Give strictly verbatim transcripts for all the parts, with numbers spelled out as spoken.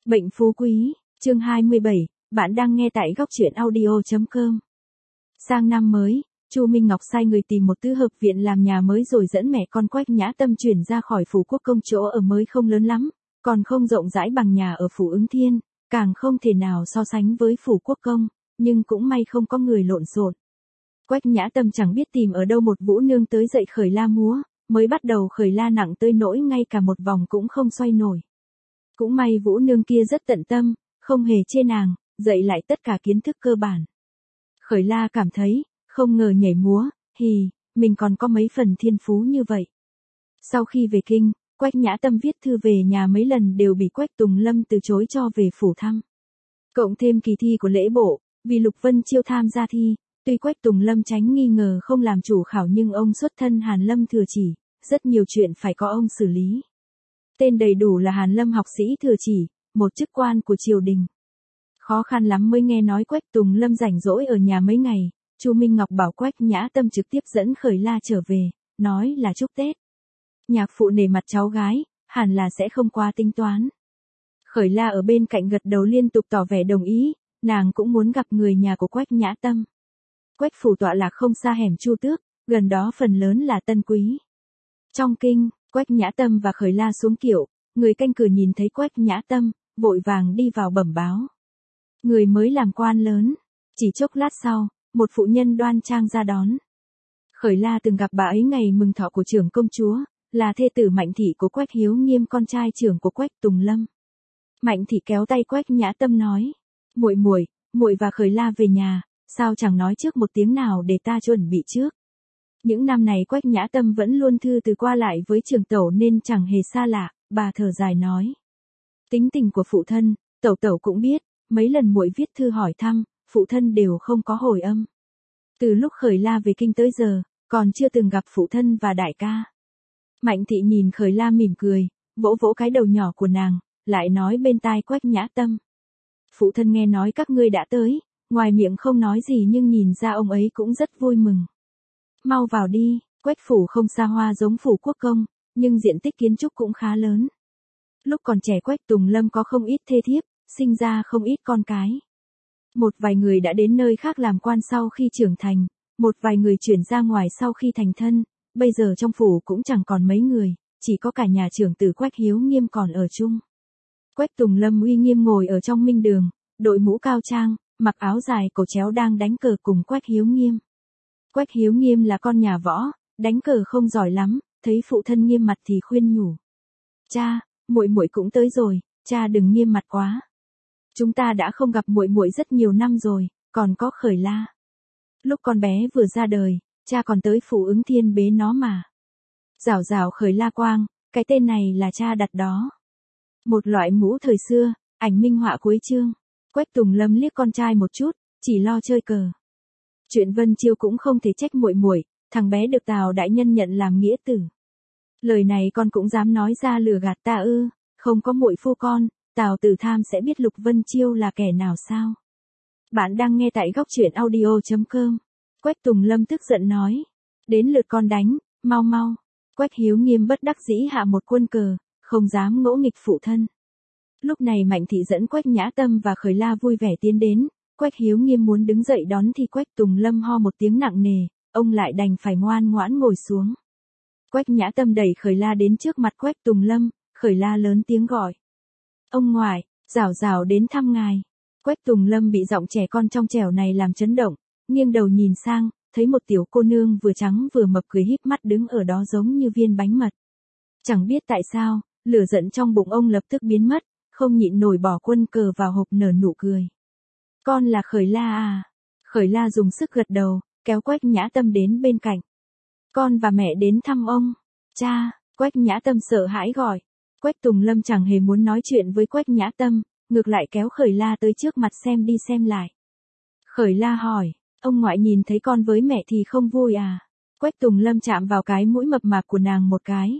Bệnh phú quý, chương hai mươi bảy, bạn đang nghe tại góc truyện audio chấm com. Sang năm mới, Chu Minh Ngọc sai người tìm một tứ hợp viện làm nhà mới rồi dẫn mẹ con Quách Nhã Tâm chuyển ra khỏi phủ Quốc Công. Chỗ ở mới không lớn lắm, còn không rộng rãi bằng nhà ở phủ Ứng Thiên, càng không thể nào so sánh với phủ Quốc Công, nhưng cũng may không có người lộn xộn. Quách Nhã Tâm chẳng biết tìm ở đâu một vũ nương tới dạy khởi la múa, mới bắt đầu khởi la nặng tới nỗi ngay cả một vòng cũng không xoay nổi. Cũng may vũ nương kia rất tận tâm, không hề chê nàng, dạy lại tất cả kiến thức cơ bản. Khởi la cảm thấy, không ngờ nhảy múa, hì, mình còn có mấy phần thiên phú như vậy. Sau khi về kinh, Quách Nhã Tâm viết thư về nhà mấy lần đều bị Quách Tùng Lâm từ chối cho về phủ thăm. Cộng thêm kỳ thi của lễ bộ, vì Lục Vân Chiêu tham gia thi, tuy Quách Tùng Lâm tránh nghi ngờ không làm chủ khảo nhưng ông xuất thân Hàn Lâm thừa chỉ, rất nhiều chuyện phải có ông xử lý. Tên đầy đủ là Hàn Lâm học sĩ thừa chỉ, một chức quan của triều đình. Khó khăn lắm mới nghe nói Quách Tùng Lâm rảnh rỗi ở nhà mấy ngày, Chu Minh Ngọc bảo Quách Nhã Tâm trực tiếp dẫn khởi la trở về, nói là chúc Tết. Nhạc phụ nể mặt cháu gái, hẳn là sẽ không qua tính toán. Khởi la ở bên cạnh gật đầu liên tục tỏ vẻ đồng ý, nàng cũng muốn gặp người nhà của Quách Nhã Tâm. Quách phủ tọa lạc không xa hẻm Chu Tước, gần đó phần lớn là tân quý. Trong kinh, Quách Nhã Tâm và khởi la xuống kiệu, người canh cửa nhìn thấy Quách Nhã Tâm, vội vàng đi vào bẩm báo. Người mới làm quan lớn, chỉ chốc lát sau, một phụ nhân đoan trang ra đón. Khởi la từng gặp bà ấy ngày mừng thọ của trưởng công chúa, là thê tử Mạnh thị của Quách Hiếu Nghiêm, con trai trưởng của Quách Tùng Lâm. Mạnh thị kéo tay Quách Nhã Tâm nói, muội muội, muội và khởi la về nhà, sao chẳng nói trước một tiếng nào để ta chuẩn bị trước. Những năm này Quách Nhã Tâm vẫn luôn thư từ qua lại với trưởng tẩu nên chẳng hề xa lạ, bà thở dài nói. Tính tình của phụ thân, tẩu tẩu cũng biết, mấy lần muội viết thư hỏi thăm, phụ thân đều không có hồi âm. Từ lúc khởi la về kinh tới giờ, còn chưa từng gặp phụ thân và đại ca. Mạnh thị nhìn khởi la mỉm cười, vỗ vỗ cái đầu nhỏ của nàng, lại nói bên tai Quách Nhã Tâm. Phụ thân nghe nói các ngươi đã tới, ngoài miệng không nói gì nhưng nhìn ra ông ấy cũng rất vui mừng. Mau vào đi, Quách phủ không xa hoa giống phủ Quốc Công, nhưng diện tích kiến trúc cũng khá lớn. Lúc còn trẻ Quách Tùng Lâm có không ít thê thiếp, sinh ra không ít con cái. Một vài người đã đến nơi khác làm quan sau khi trưởng thành, một vài người chuyển ra ngoài sau khi thành thân, bây giờ trong phủ cũng chẳng còn mấy người, chỉ có cả nhà trưởng tử Quách Hiếu Nghiêm còn ở chung. Quách Tùng Lâm uy nghiêm ngồi ở trong minh đường, đội mũ cao trang, mặc áo dài cổ chéo đang đánh cờ cùng Quách Hiếu Nghiêm. Quách Hiếu Nghiêm là con nhà võ, đánh cờ không giỏi lắm, thấy phụ thân nghiêm mặt thì khuyên nhủ. Cha, muội muội cũng tới rồi, cha đừng nghiêm mặt quá. Chúng ta đã không gặp muội muội rất nhiều năm rồi, còn có khởi la. Lúc con bé vừa ra đời, cha còn tới phủ Ứng Thiên bế nó mà. Rảo rảo khởi la quang, cái tên này là cha đặt đó. Một loại mũ thời xưa, ảnh minh họa cuối chương. Quách Tùng Lâm liếc con trai một chút, chỉ lo chơi cờ. Chuyện Vân Chiêu cũng không thể trách muội muội, thằng bé được Tào đại nhân nhận làm nghĩa tử. Lời này con cũng dám nói ra lừa gạt ta ư? Không có muội phu con, Tào Tử Tham sẽ biết Lục Vân Chiêu là kẻ nào sao? Bạn đang nghe tại góc truyện audio chấm com. Quách Tùng Lâm tức giận nói, đến lượt con đánh, mau mau. Quách Hiếu Nghiêm bất đắc dĩ hạ một quân cờ, không dám ngỗ nghịch phụ thân. Lúc này Mạnh thị dẫn Quách Nhã Tâm và khởi la vui vẻ tiến đến. Quách Hiếu Nghiêm muốn đứng dậy đón thì Quách Tùng Lâm ho một tiếng nặng nề, ông lại đành phải ngoan ngoãn ngồi xuống. Quách Nhã Tâm đẩy khởi la đến trước mặt Quách Tùng Lâm, khởi la lớn tiếng gọi. Ông ngoại, rảo rảo đến thăm ngài. Quách Tùng Lâm bị giọng trẻ con trong trẻo này làm chấn động, nghiêng đầu nhìn sang, thấy một tiểu cô nương vừa trắng vừa mập cười híp mắt đứng ở đó giống như viên bánh mật. Chẳng biết tại sao, lửa giận trong bụng ông lập tức biến mất, không nhịn nổi bỏ quân cờ vào hộp nở nụ cười. Con là khởi la à? Khởi la dùng sức gật đầu, kéo Quách Nhã Tâm đến bên cạnh. Con và mẹ đến thăm ông. Cha, Quách Nhã Tâm sợ hãi gọi. Quách Tùng Lâm chẳng hề muốn nói chuyện với Quách Nhã Tâm, ngược lại kéo khởi la tới trước mặt xem đi xem lại. Khởi la hỏi, ông ngoại nhìn thấy con với mẹ thì không vui à? Quách Tùng Lâm chạm vào cái mũi mập mạp của nàng một cái.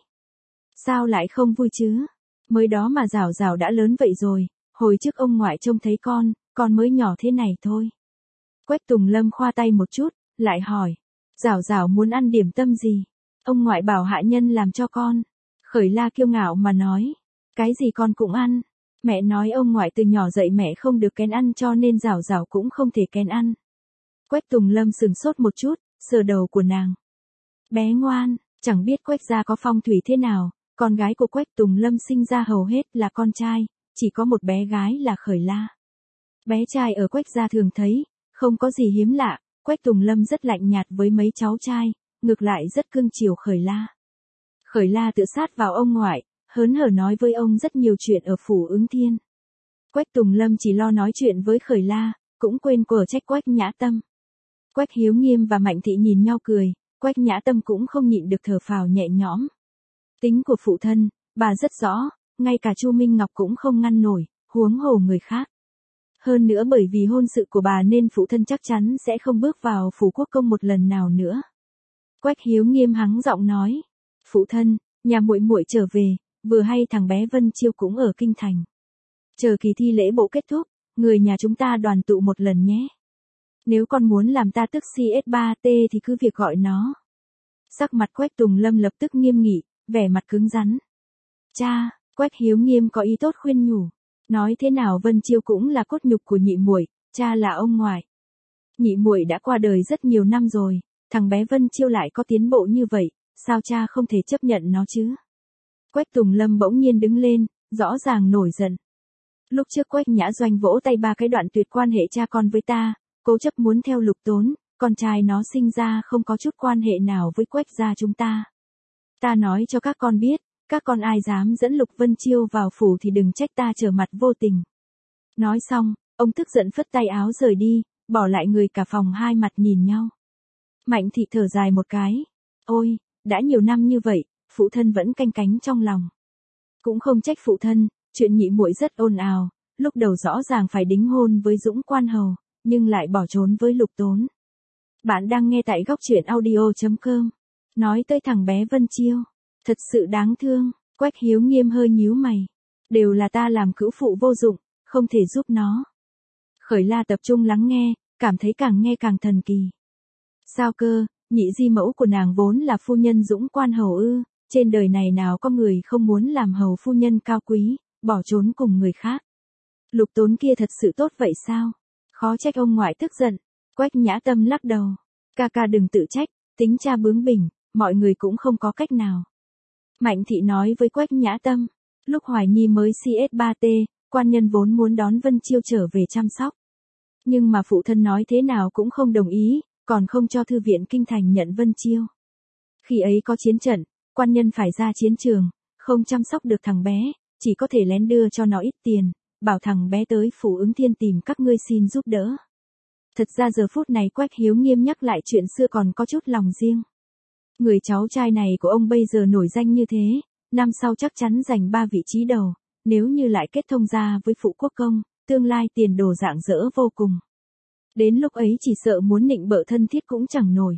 Sao lại không vui chứ? Mới đó mà rảo rảo đã lớn vậy rồi, hồi trước ông ngoại trông thấy con, con mới nhỏ thế này thôi. Quách Tùng Lâm khoa tay một chút, lại hỏi, rảo rảo muốn ăn điểm tâm gì? Ông ngoại bảo hạ nhân làm cho con. Khởi la kiêu ngạo mà nói, cái gì con cũng ăn. Mẹ nói ông ngoại từ nhỏ dạy mẹ không được kén ăn cho nên Giảo Giảo cũng không thể kén ăn. Quách Tùng Lâm sừng sốt một chút, sờ đầu của nàng. Bé ngoan, chẳng biết Quách gia có phong thủy thế nào, con gái của Quách Tùng Lâm sinh ra hầu hết là con trai, chỉ có một bé gái là Khởi La. Bé trai ở Quách gia thường thấy, không có gì hiếm lạ, Quách Tùng Lâm rất lạnh nhạt với mấy cháu trai, ngược lại rất cưng chiều Khởi La. Khởi La tựa sát vào ông ngoại, hớn hở nói với ông rất nhiều chuyện ở phủ Ứng Thiên. Quách Tùng Lâm chỉ lo nói chuyện với Khởi La, cũng quên quở trách Quách Nhã Tâm. Quách Hiếu Nghiêm và Mạnh Thị nhìn nhau cười, Quách Nhã Tâm cũng không nhịn được thở phào nhẹ nhõm. Tính của phụ thân, bà rất rõ, ngay cả Chu Minh Ngọc cũng không ngăn nổi, huống hồ người khác. Hơn nữa bởi vì hôn sự của bà nên phụ thân chắc chắn sẽ không bước vào phủ quốc công một lần nào nữa. Quách Hiếu Nghiêm hắng giọng nói, phụ thân, nhà muội muội trở về, vừa hay thằng bé Vân Chiêu cũng ở kinh thành. Chờ kỳ thi lễ bộ kết thúc, người nhà chúng ta đoàn tụ một lần nhé. Nếu con muốn làm ta tức xê ét ba tê thì cứ việc gọi nó. Sắc mặt Quách Tùng Lâm lập tức nghiêm nghị, vẻ mặt cứng rắn. Cha, Quách Hiếu Nghiêm có ý tốt khuyên nhủ. Nói thế nào Vân Chiêu cũng là cốt nhục của nhị muội, cha là ông ngoại. Nhị muội đã qua đời rất nhiều năm rồi, thằng bé Vân Chiêu lại có tiến bộ như vậy, sao cha không thể chấp nhận nó chứ? Quách Tùng Lâm bỗng nhiên đứng lên, rõ ràng nổi giận. Lúc trước Quách Nhã Doanh vỗ tay ba cái đoạn tuyệt quan hệ cha con với ta, cố chấp muốn theo Lục Tốn, con trai nó sinh ra không có chút quan hệ nào với Quách gia chúng ta. Ta nói cho các con biết, các con ai dám dẫn Lục Vân Chiêu vào phủ thì đừng trách ta trở mặt vô tình. Nói xong, ông tức giận phất tay áo rời đi, bỏ lại người cả phòng hai mặt nhìn nhau. Mạnh Thị thở dài một cái. Ôi, đã nhiều năm như vậy, phụ thân vẫn canh cánh trong lòng. Cũng không trách phụ thân, chuyện nhị muội rất ồn ào, lúc đầu rõ ràng phải đính hôn với Dũng Quan Hầu, nhưng lại bỏ trốn với Lục Tốn. Bạn đang nghe tại góc truyện audio chấm com. Nói tới thằng bé Vân Chiêu, thật sự đáng thương. Quách Hiếu Nghiêm hơi nhíu mày. Đều là ta làm cữu phụ vô dụng, không thể giúp nó. Khởi La tập trung lắng nghe, cảm thấy càng nghe càng thần kỳ. Sao cơ, nhị di mẫu của nàng vốn là phu nhân Dũng Quan Hầu ư, trên đời này nào có người không muốn làm hầu phu nhân cao quý, bỏ trốn cùng người khác. Lục Tốn kia thật sự tốt vậy sao? Khó trách ông ngoại tức giận. Quách Nhã Tâm lắc đầu. Ca ca đừng tự trách, tính cha bướng bỉnh, mọi người cũng không có cách nào. Mạnh Thị nói với Quách Nhã Tâm, lúc Hoài Nhi mới xê ét ba tê, quan nhân vốn muốn đón Vân Chiêu trở về chăm sóc. Nhưng mà phụ thân nói thế nào cũng không đồng ý, còn không cho thư viện kinh thành nhận Vân Chiêu. Khi ấy có chiến trận, quan nhân phải ra chiến trường, không chăm sóc được thằng bé, chỉ có thể lén đưa cho nó ít tiền, bảo thằng bé tới phủ Ứng Thiên tìm các ngươi xin giúp đỡ. Thật ra giờ phút này Quách Hiếu Nghiêm nhắc lại chuyện xưa còn có chút lòng riêng. Người cháu trai này của ông bây giờ nổi danh như thế, năm sau chắc chắn giành ba vị trí đầu, nếu như lại kết thông gia với phụ quốc công, tương lai tiền đồ rạng rỡ vô cùng. Đến lúc ấy chỉ sợ muốn nịnh bợ thân thiết cũng chẳng nổi.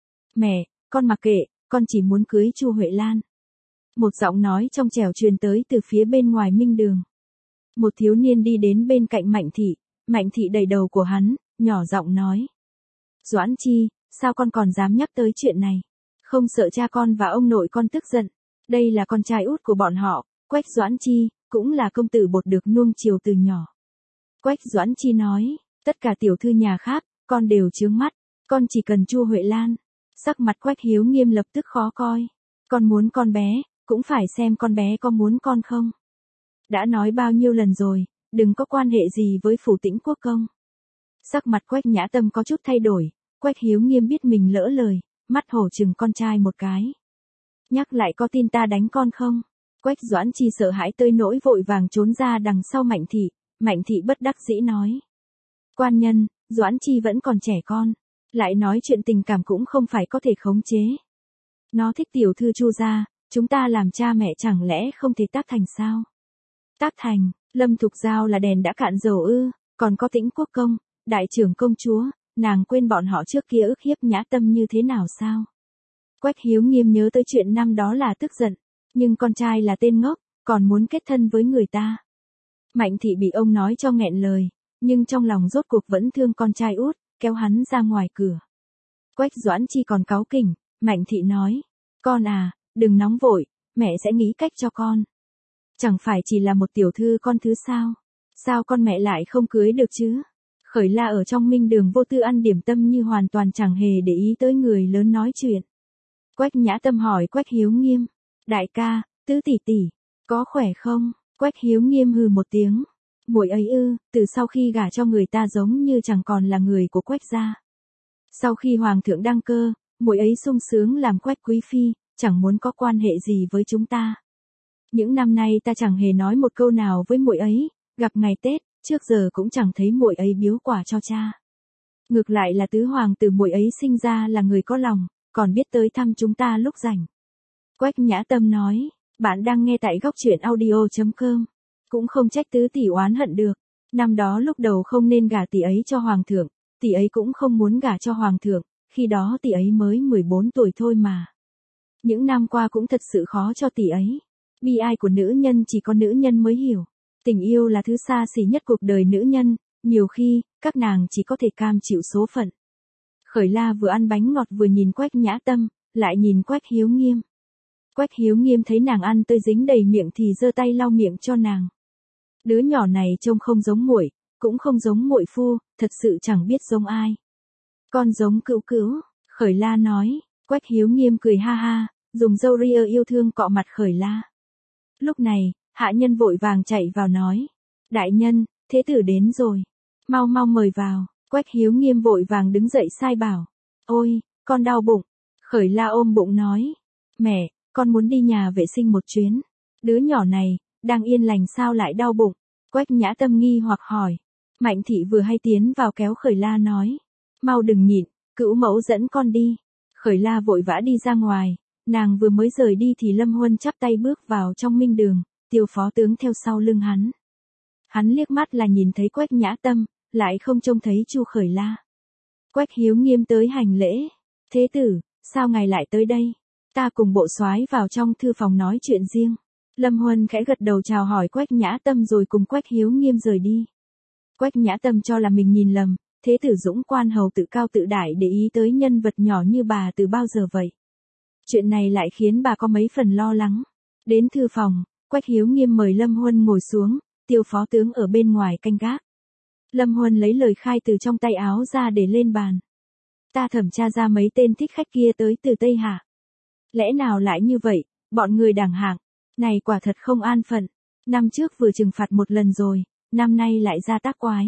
Mẹ, con mặc kệ, con chỉ muốn cưới Chu Huệ Lan. Một giọng nói trong trẻo truyền tới từ phía bên ngoài minh đường. Một thiếu niên đi đến bên cạnh Mạnh Thị, Mạnh Thị đẩy đầu của hắn, nhỏ giọng nói. Doãn Chi, sao con còn dám nhắc tới chuyện này? Không sợ cha con và ông nội con tức giận. Đây là con trai út của bọn họ, Quách Doãn Chi, cũng là công tử bột được nuông chiều từ nhỏ. Quách Doãn Chi nói, tất cả tiểu thư nhà khác, con đều chướng mắt, con chỉ cần Chu Huệ Lan. Sắc mặt Quách Hiếu Nghiêm lập tức khó coi. Con muốn con bé, cũng phải xem con bé có muốn con không. Đã nói bao nhiêu lần rồi, đừng có quan hệ gì với phủ Tĩnh quốc công. Sắc mặt Quách Nhã Tâm có chút thay đổi, Quách Hiếu Nghiêm biết mình lỡ lời, mắt hổ chừng con trai một cái. Nhắc lại có tin ta đánh con không? Quách Doãn Chi sợ hãi tới nỗi vội vàng trốn ra đằng sau Mạnh Thị, Mạnh Thị bất đắc dĩ nói. Quan nhân, Doãn Chi vẫn còn trẻ con, lại nói chuyện tình cảm cũng không phải có thể khống chế. Nó thích tiểu thư Chu gia, chúng ta làm cha mẹ chẳng lẽ không thể tác thành sao? Tác thành, Lâm Thục Giao là đèn đã cạn dầu ư, còn có Tĩnh quốc công, đại trưởng công chúa, nàng quên bọn họ trước kia ức hiếp Nhã Tâm như thế nào sao? Quách Hiếu Nghiêm nhớ tới chuyện năm đó là tức giận, nhưng con trai là tên ngốc, còn muốn kết thân với người ta. Mạnh Thị bị ông nói cho nghẹn lời, nhưng trong lòng rốt cuộc vẫn thương con trai út, kéo hắn ra ngoài cửa. Quách Doãn Chi còn cáu kỉnh, Mạnh Thị nói, con à, đừng nóng vội, mẹ sẽ nghĩ cách cho con. Chẳng phải chỉ là một tiểu thư con thứ sao? Sao con mẹ lại không cưới được chứ? Khởi La ở trong minh đường vô tư ăn điểm tâm như hoàn toàn chẳng hề để ý tới người lớn nói chuyện. Quách Nhã Tâm hỏi Quách Hiếu Nghiêm. Đại ca, Tứ tỷ tỷ, có khỏe không? Quách Hiếu Nghiêm hừ một tiếng. Muội ấy ư, từ sau khi gả cho người ta giống như chẳng còn là người của Quách gia. Sau khi hoàng thượng đăng cơ, muội ấy sung sướng làm Quách quý phi, chẳng muốn có quan hệ gì với chúng ta. Những năm nay ta chẳng hề nói một câu nào với muội ấy, gặp ngày Tết, trước giờ cũng chẳng thấy muội ấy biếu quà cho cha. Ngược lại là tứ hoàng tử muội ấy sinh ra là người có lòng, còn biết tới thăm chúng ta lúc rảnh. Quách Nhã Tâm nói, bạn đang nghe tại góc truyện audio chấm com. Cũng không trách tứ tỷ oán hận được. Năm đó lúc đầu không nên gả tỷ ấy cho hoàng thượng, tỷ ấy cũng không muốn gả cho hoàng thượng, khi đó tỷ ấy mới mười bốn tuổi thôi mà. Những năm qua cũng thật sự khó cho tỷ ấy. Bi ai của nữ nhân chỉ có nữ nhân mới hiểu. Tình yêu là thứ xa xỉ nhất cuộc đời nữ nhân, nhiều khi, các nàng chỉ có thể cam chịu số phận. Khởi La vừa ăn bánh ngọt vừa nhìn Quách Nhã Tâm, lại nhìn Quách Hiếu Nghiêm. Quách Hiếu Nghiêm thấy nàng ăn tươi dính đầy miệng thì giơ tay lau miệng cho nàng. Đứa nhỏ này trông không giống muội, cũng không giống muội phu, thật sự chẳng biết giống ai. Con giống Cữu Cữu, Khởi La nói. Quách Hiếu Nghiêm cười ha ha, dùng râu ria yêu thương cọ mặt Khởi La. Lúc này, hạ nhân vội vàng chạy vào nói. Đại nhân, thế tử đến rồi. Mau mau mời vào. Quách Hiếu Nghiêm vội vàng đứng dậy sai bảo. Ôi, con đau bụng. Khởi La ôm bụng nói. Mẹ, con muốn đi nhà vệ sinh một chuyến. Đứa nhỏ này, đang yên lành sao lại đau bụng. Quách Nhã Tâm nghi hoặc hỏi. Mạnh thị vừa hay tiến vào kéo Khởi La nói. Mau đừng nhịn, Cữu mẫu dẫn con đi. Khởi La vội vã đi ra ngoài. Nàng vừa mới rời đi thì Lâm Huân chắp tay bước vào trong minh đường, Tiêu phó tướng theo sau lưng hắn. Hắn liếc mắt là nhìn thấy Quách Nhã Tâm, lại không trông thấy Chu Khởi La. Quách Hiếu Nghiêm tới hành lễ. Thế tử, sao ngài lại tới đây? Ta cùng bộ soái vào trong thư phòng nói chuyện riêng. Lâm Huân khẽ gật đầu chào hỏi Quách Nhã Tâm rồi cùng Quách Hiếu Nghiêm rời đi. Quách Nhã Tâm cho là mình nhìn lầm, thế tử dũng quan hầu tự cao tự đại để ý tới nhân vật nhỏ như bà từ bao giờ vậy? Chuyện này lại khiến bà có mấy phần lo lắng. Đến thư phòng, Quách Hiếu Nghiêm mời Lâm Huân ngồi xuống, Tiêu phó tướng ở bên ngoài canh gác. Lâm Huân lấy lời khai từ trong tay áo ra để lên bàn. Ta thẩm tra ra mấy tên thích khách kia tới từ Tây Hạ. Lẽ nào lại như vậy, bọn người đảng hạng, này quả thật không an phận. Năm trước vừa trừng phạt một lần rồi, năm nay lại ra tác quái.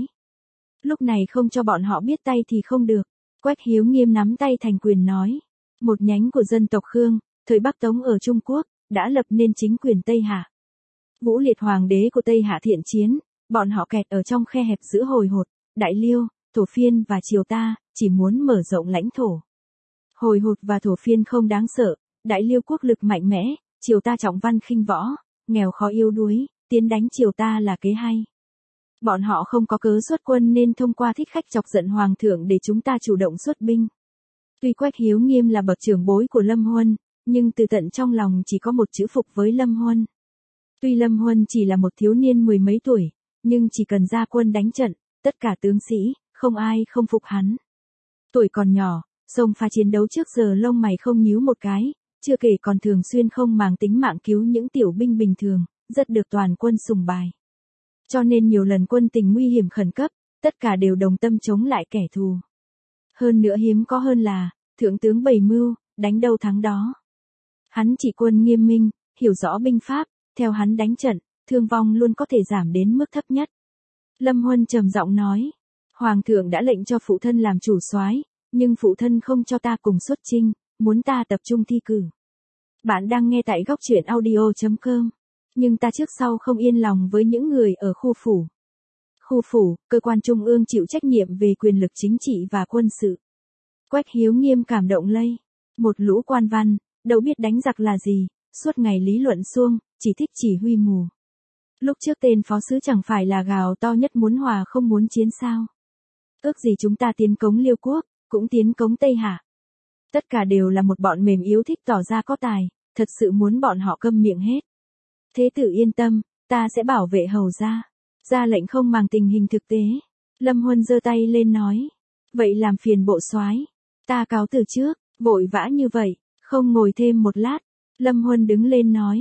Lúc này không cho bọn họ biết tay thì không được. Quách Hiếu Nghiêm nắm tay thành quyền nói. Một nhánh của dân tộc Khương, thời Bắc Tống ở Trung Quốc, đã lập nên chính quyền Tây Hạ. Vũ Liệt hoàng đế của Tây Hạ thiện chiến, bọn họ kẹt ở trong khe hẹp giữa Hồi Hột, Đại Liêu, Thổ Phiên và Triều ta, chỉ muốn mở rộng lãnh thổ. Hồi Hột và Thổ Phiên không đáng sợ, Đại Liêu quốc lực mạnh mẽ, Triều ta trọng văn khinh võ, nghèo khó yếu đuối, tiến đánh Triều ta là kế hay. Bọn họ không có cớ xuất quân nên thông qua thích khách chọc giận hoàng thượng để chúng ta chủ động xuất binh. Tuy Quách Hiếu Nghiêm là bậc trưởng bối của Lâm Huân, nhưng từ tận trong lòng chỉ có một chữ phục với Lâm Huân. Tuy Lâm Huân chỉ là một thiếu niên mười mấy tuổi, nhưng chỉ cần ra quân đánh trận, tất cả tướng sĩ, không ai không phục hắn. Tuổi còn nhỏ, xông pha chiến đấu trước giờ lông mày không nhíu một cái, chưa kể còn thường xuyên không màng tính mạng cứu những tiểu binh bình thường, rất được toàn quân sùng bài. Cho nên nhiều lần quân tình nguy hiểm khẩn cấp, tất cả đều đồng tâm chống lại kẻ thù. Hơn nữa hiếm có hơn là, thượng tướng bày mưu, đánh đâu thắng đó. Hắn chỉ quân nghiêm minh, hiểu rõ binh pháp, theo hắn đánh trận, thương vong luôn có thể giảm đến mức thấp nhất. Lâm Huân trầm giọng nói, Hoàng thượng đã lệnh cho phụ thân làm chủ soái, nhưng phụ thân không cho ta cùng xuất chinh, muốn ta tập trung thi cử. Bạn đang nghe tại góc truyện audio chấm com. Nhưng ta trước sau không yên lòng với những người ở khu phủ. Khu phủ, cơ quan trung ương chịu trách nhiệm về quyền lực chính trị và quân sự. Quách Hiếu Nghiêm cảm động lây. Một lũ quan văn, đâu biết đánh giặc là gì, suốt ngày lý luận suông, chỉ thích chỉ huy mù. Lúc trước tên phó sứ chẳng phải là gào to nhất muốn hòa không muốn chiến sao. Ước gì chúng ta tiến cống Liêu quốc, cũng tiến cống Tây Hạ. Tất cả đều là một bọn mềm yếu thích tỏ ra có tài, thật sự muốn bọn họ câm miệng hết. Thế tử yên tâm, ta sẽ bảo vệ hầu gia. Ra lệnh không màng tình hình thực tế. Lâm Huân giơ tay lên nói. Vậy làm phiền bộ soái, ta cáo từ trước. Vội vã như vậy, không ngồi thêm một lát. Lâm Huân đứng lên nói.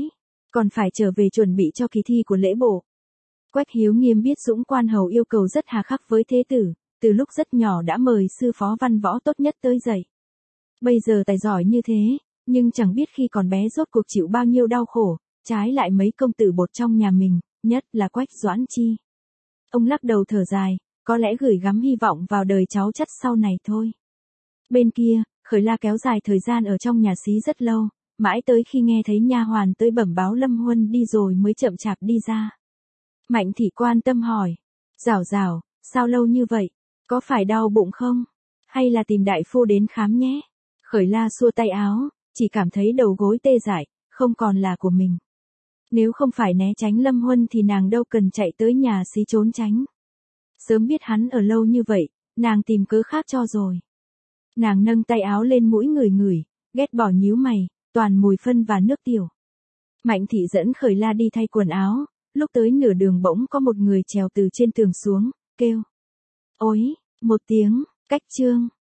Còn phải trở về chuẩn bị cho kỳ thi của lễ bộ. Quách Hiếu Nghiêm biết Dũng Quan Hầu yêu cầu rất hà khắc với thế tử, từ lúc rất nhỏ đã mời sư phó văn võ tốt nhất tới dạy. Bây giờ tài giỏi như thế, nhưng chẳng biết khi còn bé rốt cuộc chịu bao nhiêu đau khổ, trái lại mấy công tử bột trong nhà mình, nhất là Quách Doãn Chi. Ông lắc đầu thở dài, có lẽ gửi gắm hy vọng vào đời cháu chắt sau này thôi. Bên kia, Khởi La kéo dài thời gian ở trong nhà xí rất lâu, mãi tới khi nghe thấy nha hoàn tới bẩm báo Lâm Huân đi rồi mới chậm chạp đi ra. Mạnh thị quan tâm hỏi, Giảo Giảo, sao lâu như vậy, có phải đau bụng không, hay là tìm đại phu đến khám nhé. Khởi La xua tay áo, chỉ cảm thấy đầu gối tê dại, không còn là của mình. Nếu không phải né tránh Lâm Huân thì nàng đâu cần chạy tới nhà xí trốn tránh. Sớm biết hắn ở lâu như vậy, nàng tìm cớ khác cho rồi. Nàng nâng tay áo lên mũi ngửi ngửi, ghét bỏ nhíu mày, toàn mùi phân và nước tiểu. Mạnh thị dẫn Khởi La đi thay quần áo, lúc tới nửa đường bỗng có một người trèo từ trên tường xuống, kêu. Ối, một tiếng, cách chương.